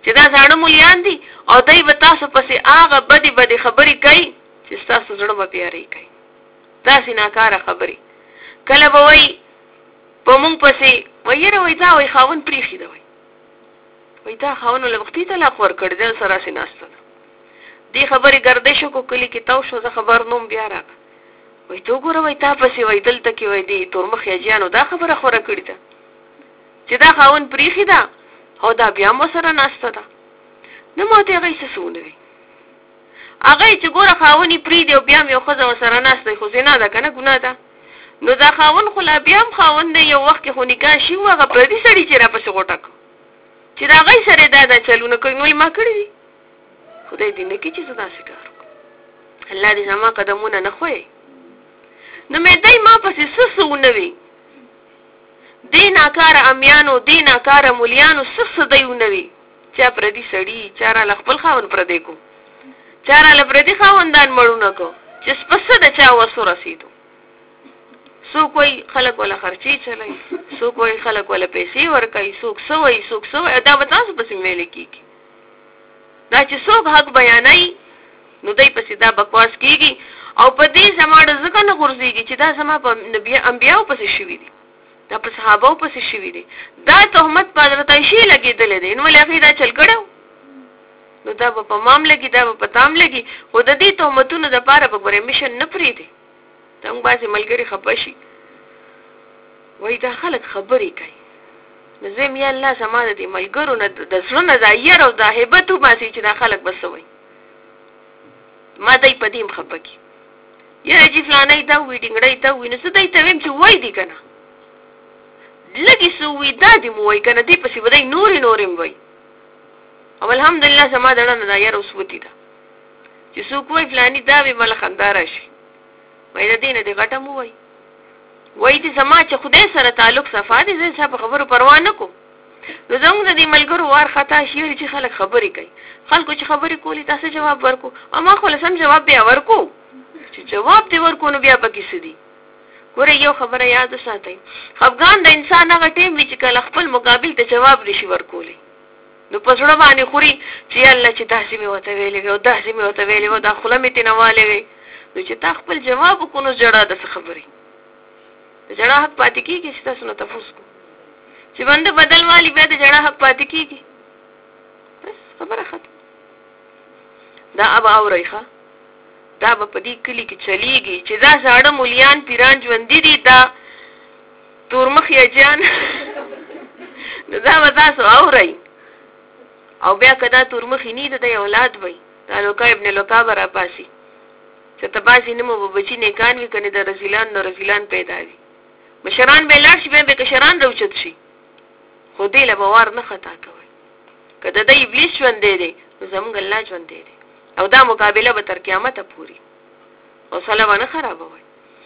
چې دا ځاړه مولیان دي او دوی به تاسو پسې هغه بدې بدې خبرې کوي چې ستاسو زړه به پیارې کوي. داسې ناکاره خبرې کله به وایي په مونږ پسې وایي یاره وایي دا وایي خاوند پرېښي ده وایي دا خاوند له وختي طلاق ورکړی دی سره هسې ناسته ده. دې خبرې ګردش وکړو کلي کې تاو شو زه خبر نوم بیا راکړه وایي ته وګوره وایي تا پسې وایي دلته کې وایي دې تورمخ یاجیانو دا خبره خوره کړې ده چې دا خاوند پرېښي ده او دا بیا مو سره ناسته ده. نه ماته هغې څه څه ونه وي هغې چې ګوره خاوند یې پرېږدي او بیا هم یو ښځه ورسره ناسته دی خو زنا ده که نه ګناه ده. نو دا خاوند خو لا بیا هم خاوند دی یو وخت کې خو نکاح شي و هغه پردي سړي چې راپسې غوټه کړو چې د هغې سره دا چلونه کوي نو یې ما کړي دي. خدای دې نه کړي چې زه داسې کار وکړم. الله دې زما قدمونه نه ښویې. نو مې دی ما پسې څه څه ونه وي دې ناکاره امیانو دې ناکاره مولیانو څه څه دی ونه وي چا پردي سړي چا راله خپل خاوند پردی کو چا راله پردي خاوندان مړونه کو چې سپسه د چا وسو رسېدو. څوک وایي خلک وله خرچې چلوي څوک وایي خلک وله پیسې ورکوي څوک څه وایي څوک څه وایي دا به تاسو پسې ویلې کېږي. دا چې څوک حق بیانوي نو دی پسې دا بکواس کېږي او په دې زما ډه ځکه نه غورځېږي چې دا زما په انبیاو پسې شوي دي دا په صحابو پسې شوي دي دا تهمت په حضرت عایشې لګېدلی دی نو ولې هغې دا چل کړی نو دا به په مام لګي دا به په تام لګي خو د دې تهمتونو دپاره به ګورې میشن نه پرېږدي. ته موږ بعضې ملګري خفه شي وایي دا خلک خبرې کوي نو زه یم یا الله زما د دې ملګرو نه د زړه نه دا یر او دا هیبت وباسي چې دا خلک به څه وایي. ما دی په دې هم خفه کړي یاره چې فلانی دا ووایي ډینګړی دا ووایي نو څه دی ته ویم چې وایي دي که نه لږې څه ووایي دا دې مو وایي که نه دې پسې به دی نورې نورې م وایي. او الحمدلله زما د ړه نه دا یاره اوس وتي ده چې څوک وایي فلاني دا وایي مله خندا راشي وایي د دې نه دې غټه مو وایي وایي چې زما چې خدای سره تعلق صفا دی زه چا په خبرو پروا نه کوم. نو زموږ د دې ملګرو وار خطا شي چې خلک خبرې کوي خلکو چې خبرې کولې تاسو جواب ورکو او ما خو له سم جواب بیا ورکو چې جواب دې ورکو نو بیا پکې څه دي. ګوره یو خبره یاد وساتئ خفګان د انسان هغه ټیم وي چې کله خپل مقابل ته جواب نشي ورکولی نو په زړه باندې خوري چې الله چې داسې مې ورته ویلې وي او داسې مې ورته ویلې وي دا خوله مې ترې نوالې وي نو چې تا خپل جواب وکړو نو ژړا د څه خبرې د ژړا حق پاتې کېږي چې تاسو نه تفوس کو چې بنده بدل والی بیا د ژړا حق پاتې کېږي بس خبره ختم. دا اب اورئ ښه دا به په دې کلي کې چلیږي چې دا زاړه مولیان پیران ژوندي دي دا تورمخ یاجیان نو دا به تاسو اورئ او بیا که دا تورمخې نه د دی اولاد وی دا لوکا ابن لوکا به راپاسي چې ته باسي نه مو به بچي نیکان وي که نه د رزیلان نو رزیلان پیدا وي مشران به لاړ شي بیا به کشران راوچت شي خو دې له به وار نه خطا کوئ که د دی ابلیس ژوندی دی نو زموږ الله ژوندی دی او دا مقابله به تر قیامته پوري او حوصله به نه خرابوئ.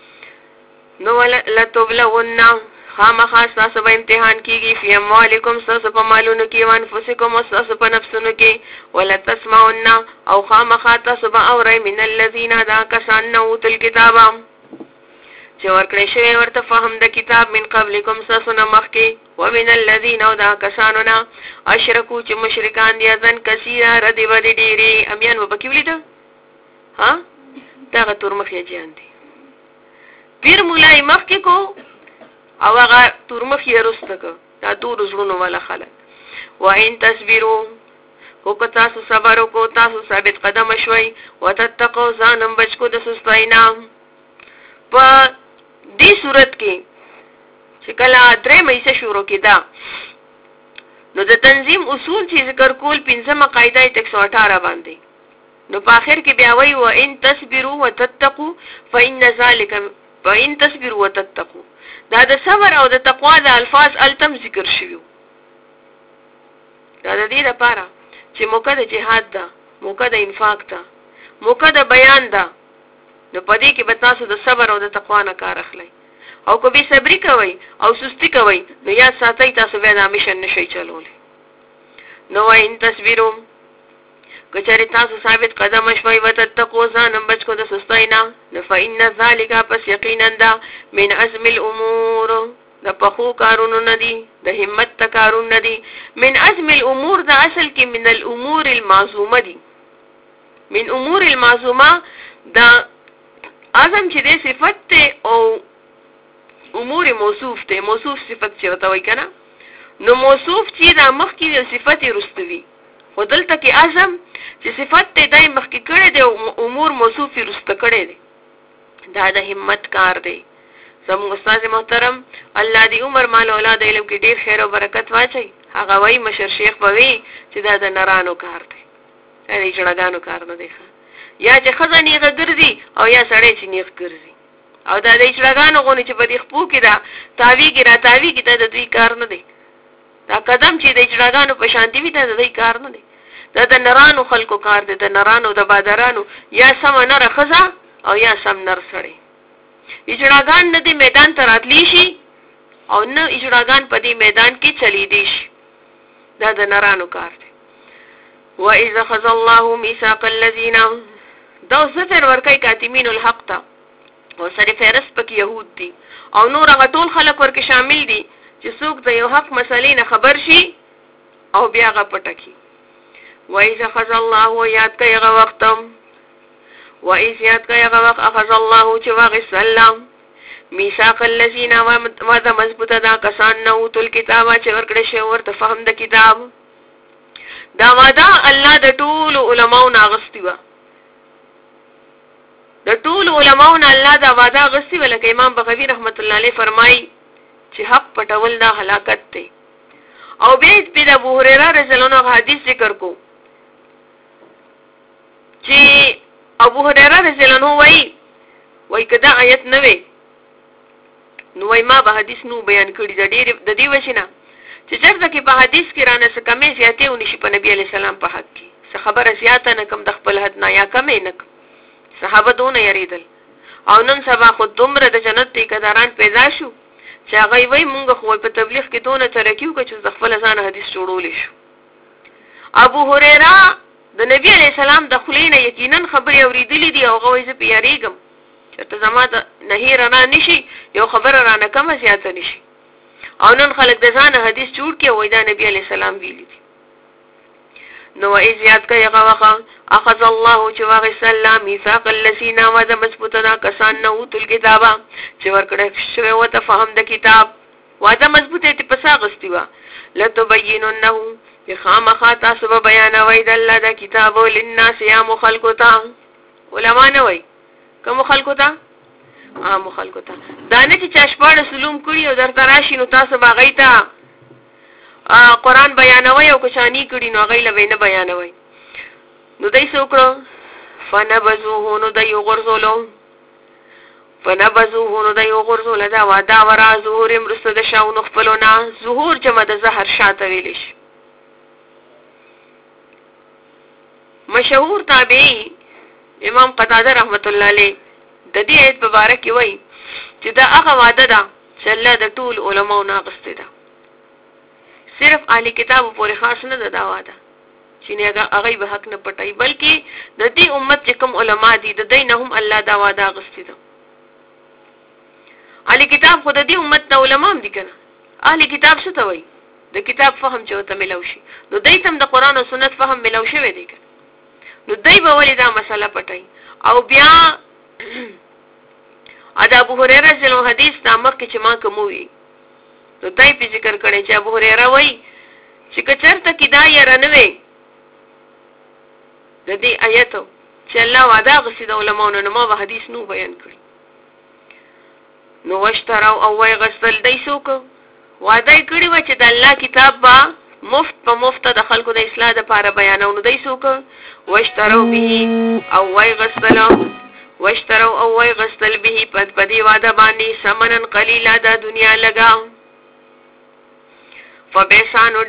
نو لتبلغن خامخا ستاسو به امتحان کېږي فی اموالکم ستاسو په مالونو کې وانفسکم او ستاسو په نفسونو کې ولتسمعن او خامخا تاسو به اورئ من الذین دا کسان نه اوتل کتابه چې ورکړی شوی ورته فهم د کتاب من قبلکم ستاسو نه مخکې ومن الذین او دا کسانو نه اشرکو چې مشرکان دي اذن کثیره ردې بدې ډېرې امیان به پکې ولیده ها دغه تورمخ یاجیان دي پیر مولا یې مخکې کو او هغه تورمخ یې رسته که دا تورو زړونو والا خلک وان تصبرو خو که تاسو صبر وکړو تاسو ثابت قدمه شوئ وتتقو ځانم بچ کو د سستۍ نه. په دې صورت کې چې کله درېیمه حصه شروع کېده نو د تنظیم اصول چې ذکر کول پنځمه قاعده یې 118 باندې نو په آخر کې بیا وایي وان تصبروا وتتقوا فإن تصبروا وتتقوا دا د صبر او د تقوا د الفاظ التم ذکر شوي دا د دې لپاره چې موقع د جهاد ده موقع د انفاق ده موقع د بیان ده نو په دې کې به تاسو د صبر او د تقوا نه کار اخلئ او که بې صبري کوئ او سستي کوئ نو یاد ساتئ تاسو بیا دا میشن نشئ چلولی. نو وان تصبروا که چېرې تاسو ثابت قدمه شوئ وتتقوا ځانم بچ کو د سستۍ نه نو فإن ذلک پس یقینا ده من عزم الامور د پخو کارونو نه دي د همت ته کارونه نه دي من عزم الامور دا اصل کې من الامور المعزومه دي من امور المعزومه دا عزم چې د صفت ته او امور موصوف ته موصوف صفت چې وته وای کنه نو موصوف چې دا مخ کې د صفت رستوي خو دلته کې عزم چې صفت ته دای مخ کې کړي دي او امور موصوف رست کړي دي دا د همت کار دی زموږ استاد محترم الله دې عمر مال اولاد علم کې ډیر خیر او برکت واچي هغه وای مشر شیخ بوي چې دا د نرانو کار دی دا د جړګانو کار نه دی یا چې خزاني غګرځي او یا سړی چې نیغ ګرځي او دا د جړګانو غونې چې په دې خپو کې دا تاویږي را تاویږي دا د دوی کار نه دی دا قدم چې د جړګانو په شانتي وي دا د دوی کار نه دی دا د نرانو خلکو کار دی د نرانو د بادرانو یا سم نر خزا او یا سم نر سړی اجړاګان نه دی میدان ته راتلی شي او نه اجړاګان په دې میدان کې چلی دی شي دا د نرانو کار دی وَإِذَا خَذَ اللَّهُ مِيثَاقَ الَّذِينَ دا زفر ورکای کاتمین الحق تا او سره فهرست پک يهود دي او نور هغه ټول خلک ورکه شامل دي چې څوک د یو حق مسلې نه خبر شي او بیا هغه پټکی وَإِذَا خَذَ اللَّهُ یاد کوي هغه وخت وَإِذْ یاد کوي هغه وخت اخذ الله چې واغسلام میثاق الذین وعده مضبوطه دا کسان نو تل کتابه چې ورکړې شو ورته فهم د کتاب دا وعده الله د ټول علماو ناغستی و د ټول علماو نه الله دا وعده غستی ولکه امام بغوی رحمت الله علیه فرمای چې حق پټول دا هلاکت دی او به د ابو هريره رضی الله عنه حدیث ذکر کو چې ابو هريره رضی الله عنه وای کدا آیت نه وي نو وای ما به حدیث نو بیان کړی د دې وشنه چې چرته کې په حدیث کې رانه څه کمې زیاتې ونی شي په نبی علی سلام په حق کې څه خبره زیاته نه کم د خپل حد نه یا کمې نه صحابه دونه یریدل او نن سبا خو دومره د جنت ته قدران پیدا شو چې هغه وای مونږ خو په تبلیغ کې دونه ترکیو چې د خپل ځان حدیث جوړول شو ابو هريره د نبی علی سلام د خلینو یقینا خبري اوریدلې دي او غوې زه پیریګم چې ته زما د نه رانه نشي یو خبره رانه کم زیاته نشي او نن خلک د ځان حدیث جوړ کې وای دا نبی علی سلام ویلي دي نو ایز یاد کوي هغه وخت اخذ الله چې واغ سلام میثاق الذین وعده مضبوطه دا کسان نو تل کتابه چې ورکړه شوی وته فهم د کتاب وعده مضبوطه ته پسا غستی وا لتبیننه خامخا تاسو به بیانوي د الله د کتاب للناس یا مخلقتا علما نه وای کوم خلقتا مخلقتا دا نه چې چشپاړه سلوم کړی او در تراشي نو تاسو باغیتا قرآن بیانوي او کشانی کړي نو غیله وینه بیانوي نو دای څوکړو فنبذوه نو دای غرزولو فنبذوه نو دای غرزول دا ودا ورا ظهور مرسد شاو نو خپلونا ظهور جمع د زهر شاته ویلش مشهور تابعی امام قتاده رحمت الله علیه د دې آیت مبارک وای چې دا هغه وعده ده چې الله د ټول علماو ناغسته ده صرف اهل کتاب پورې خاص نه ده دا وعده چې نه هغه به حق نه پټای بلکې د دې امت چې کوم علما دي د دې نه هم الله دا وعده غسته ده اهل کتاب خود دې امت د علما هم دي کنه اهل کتاب څه ته وای د کتاب فهم چې ته ملو شي نو دې تم د قران او سنت فهم ملو شوی دی نو دای به ولې دا مسله پټای او بیا ادا ابو هريره جلو حدیث نامه کې چې ما کوموي نو دای په ذکر کړي چې ابو هريره وای چې کچرته کې دا یې رنوي د دې آیت چې الله وعده غسي د علماء نو ما به حدیث نو بیان کړی نو واشتراو او وای غسل دای څوک وعده کړی و چې د الله کتاب با مفت په مفت د خلکو د اصلاح لپاره بیانونه نو دای څوک واشتراو به او وای غسل واشتروا او وای غسل به پدی وعده باندې سمنن قلیلا دا دنیا لگا فبیسانو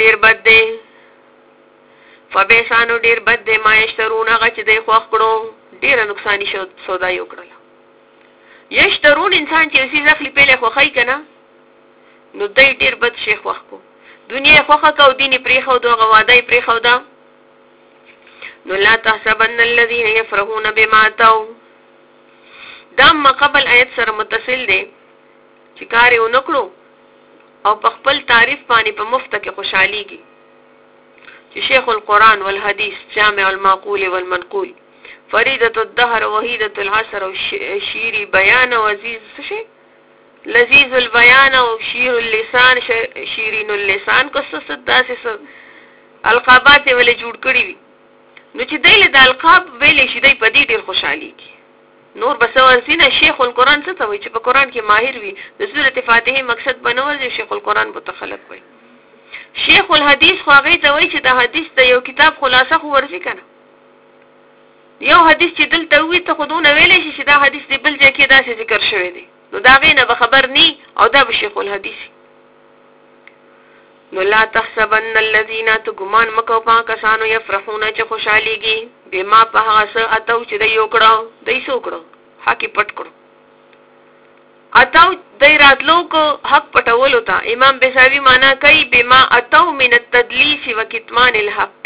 ډیر بد دی ما یشترون غچ دی خوخ کړو ډیر نقصان شو سودا یو کړل یشترون انسان چې اسی ځخلی پیله خوخی کنه نو دای ډیر بد شیخ خوخ کو دنیا خوخه کو دیني پری خو دوغه وعده پری خو دا نو لا تحسبن الذين يفرحون بما اتوا دا ما قبل آیت سره متصل دی چې کار یې ونکړو او په خپل تعریف باندې په مفت کې خوشحاليږي چې شیخ القرآن والحديث جامع المعقول والمنقول فريدة الدهر وحيدة العصر او شيري بيان وعزيز شي لذيذ البيان او شير اللسان شيرين اللسان قصص داسس القابات ولې جوړ کړی وي نو چې دایله د القاب ویلې شي دای په دې ډیر خوشحاليږي نور بسوانسینه شیخ القرآن څه ته وایي چې په قرآن کې ماهر وي د سورۃ فاتحه مقصد بنول چې شیخ القرآن متخلق وي شیخ الحدیث خو هغه ته وایي چې د حدیث د یو کتاب خلاصه خو ورزي کنه یو حدیث چې دلته وي ته خودونه ویلې شي چې دا حدیث دی بل ځای کې داسې ذکر شوی دی نو دا غینه به خبر ني او دا به شیخ الحدیث نو لا تحسبن الذين تغمان مکو پاکستانو يفرحون چې خوشاليږي بما په هغه څه اتو چې د یو کړه دای سو کړه حق پټ کړو اتو دای راتلو کو حق پټولو تا امام بساوی معنا کوي بما اتو من التدلیس وکتمان الحق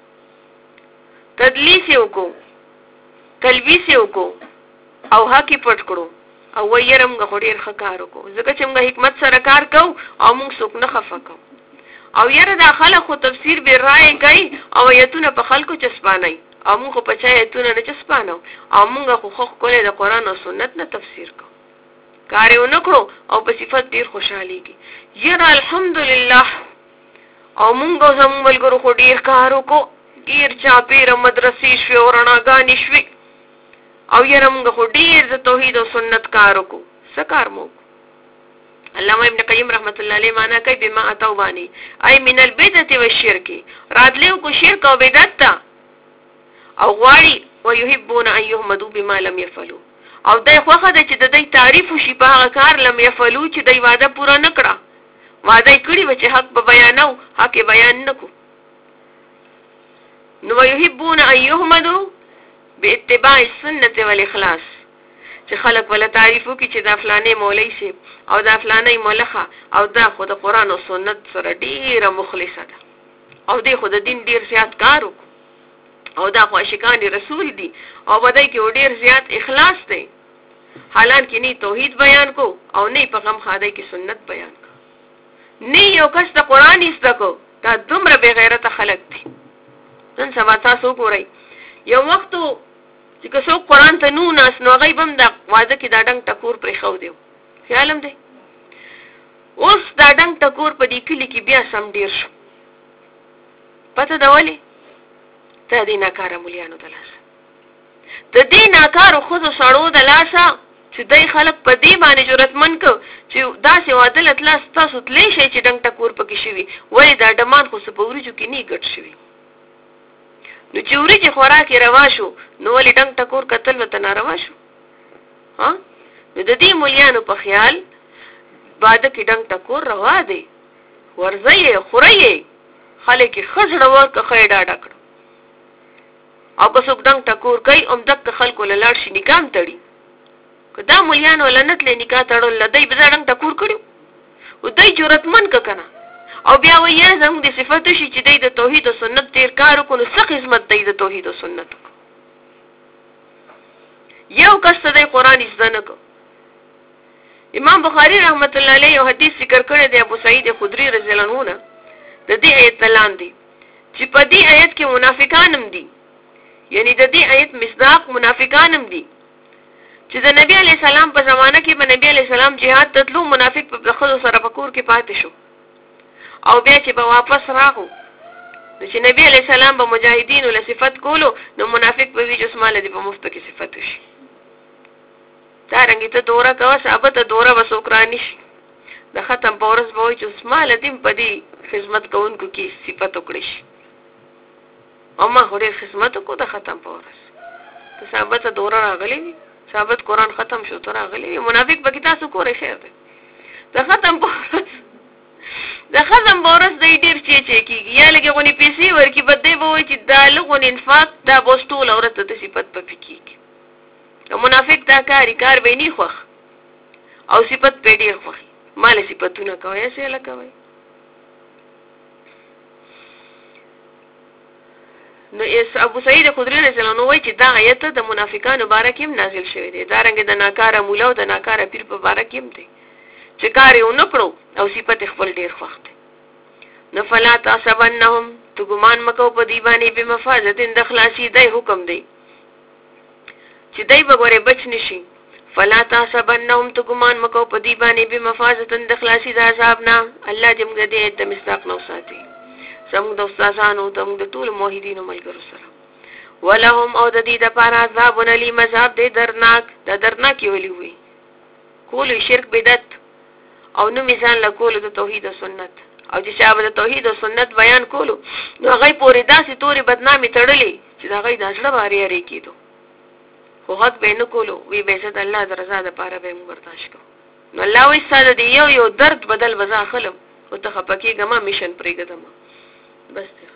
تدلیس وکړو تلبیس وکړو او حق پټ کړو او ويرم غوډیر خکارو کو ځکه چې موږ حکمت سره کار کو او موږ څوک نه خفه کو او یره دا خلک خو تفسیر به رائے کوي او ایتونه په خلکو چسپانای او موږ په چا ایتونه نه چسپانو او موږ خو کوله د قران او سنت نه تفسیر کو کار یې ونکړو او په صفات ډیر خوشحاليږي یره الحمدلله او موږ زموږ ملګرو خو ډیر کارو کو ډیر چا پیر مدرسې شو ورناګانی شوي او یره موږ خو ډیر د توحید او سنت کارو کو سکار مو علامه ابن قیم رحمت الله علیه معنا کوي بما اتو بانی ای من البدعه والشرك راتلو کو شرک او بدعت تا او غواړي ويحبون ان يحمدوا بما لم يفعلوا او دای خوخه د چې د دې تعریف شي په هغه کار لم يفعلوا چې دای وعده پورا نکړه وعده کړی و چې حق به بیانو حق بیان نکو نو ويحبون ان يحمدوا باتباع السنه والاخلاص چې خلق ولا تعریفو کې چې دا فلانه مولوی سي او دا فلانه مولخه او دا خو د قران او سنت سره ډیره مخلصه ده او دې خو د دین ډیر زیات کارو او دا خو عاشقان رسول دي او بدای کې ډیر زیات اخلاص دی حالانکه نه توحید بیان کو او نه په غم خاده کې سنت بیان کو نه یو کس د قران ایستکو دا دومره بے غیرت خلق دي نن سبا تاسو ګورئ یو وخت چې څو قران ته نو ناس نو غیبم د واده کې دا ډنګ ټکور پرې خو دیو خیالم دی اوس دا ډنګ ټکور په دې کلی کې بیا سم ډیر شو پته دا ولي ته دې ناکاره مليانو د لاس د دې ناکارو خو سړو د لاسه چې دای خلک په دې باندې جرأتمن کو چې داسې واده لتلاس تاسو تلې شي چې ډنګ ټکور پکې شوی ولی دا ډمان خو سپورجو کې نه ګټ شوی نو چې ورې خوراکي روا شو نو ولې ډنګ ټکور قتل وته ناروا شو ها نو د دې مليانو په خیال باده کې ډنګ ټکور روا دی ورځي خوري خلک خزړه ورکه خېډا ډکړو او که څوک ډنګ ټکور کوي هم دک خلکو لاړ شي نکام تړي که دا مليانو لنت له نکاح تړل لدی به ډنګ ټکور کړو او دای جرأتمن کنه او بیا وایي زموږ د صفاتو شي چې د توحید او سنت تیر کارو کو نو څه خدمت دی د توحید او سنت یو کس د قران ځنه کو امام بخاری رحمت الله علیه یو حدیث ذکر کړی دی ابو سعید خدری رضی الله عنه د دې آیت لاندې چې په دې آیت کې منافقان هم دي یعنی د دې آیت مصداق منافقان هم دي چې د نبی علی سلام په زمانه کې به نبی علی سلام jihad تطلو منافق په خود سره پکور کې پاتې شو او بیا چې به واپس راغو چې نبی علی سلام به مجاهدین ول صفات کولو نو منافق به وی جسماله دی په مفت کې صفات شي دا رنګ ته دورا کا ثابت دورا وسوکرانی شي د ختم پورس به وي جسماله دیم په دې خدمت کوونکو کې صفات وکړي شي او ما هره خدمت کو د ختم پورس ته ثابت دورا راغلی ثابت قران ختم شو تر راغلی منافق به کی تاسو کوی خیر ده د ختم پورس د ختم بورس د ډیر چی کیږي یا لګي غونی پیسې ورکی بده به وي چې د لغون انفاق دا بوستول اورته د صفات په کیږي نو منافق دا کار به نه خوخ او صفات په ډیر خوخ مال صفاتونه کوي څه لکوي نو ابو سعید خدری رضی الله عنه وایي چې دا آیت د منافقانو باره کې نازل شوی دی دا رنګ د ناکاره مولا او د ناکاره پیر په باره کې هم دی چې کار یې ونه کړو او صفت خپل ډیر خوښ دی. نو فلا تحسبنهم تو ګمان مکو په دی باندې بمفازة د خلاصي دی حکم دی چې دی بګوره بچ نشي. فلا تحسبنهم تو ګمان مکو په دی باندې بمفازة د خلاصي د عذاب نه. الله دې موږ دې ته مستاق نو ساتي زموږ د استادانو ته موږ د ټول موحدینو ملګرو سره. ولهم او د دې د پاره عذاب ولي مذاب دې درناک د درناک ویلی وي کول شرک بدعت او نو مثال له کول د توحید او سنت او چې شابه د توحید او سنت بیان کولو نو هغه پوری داسې توري بدنامي تړلې چې دا غي د ځړه باري اړې کېدو خو حق به نه کولو وی به ست الله د رضا د پاره به موږ برداشت کوو. نو الله وی ساده دی یو درد بدل وځه خلم او ته خپکی ګما میشن پرېګدم بس.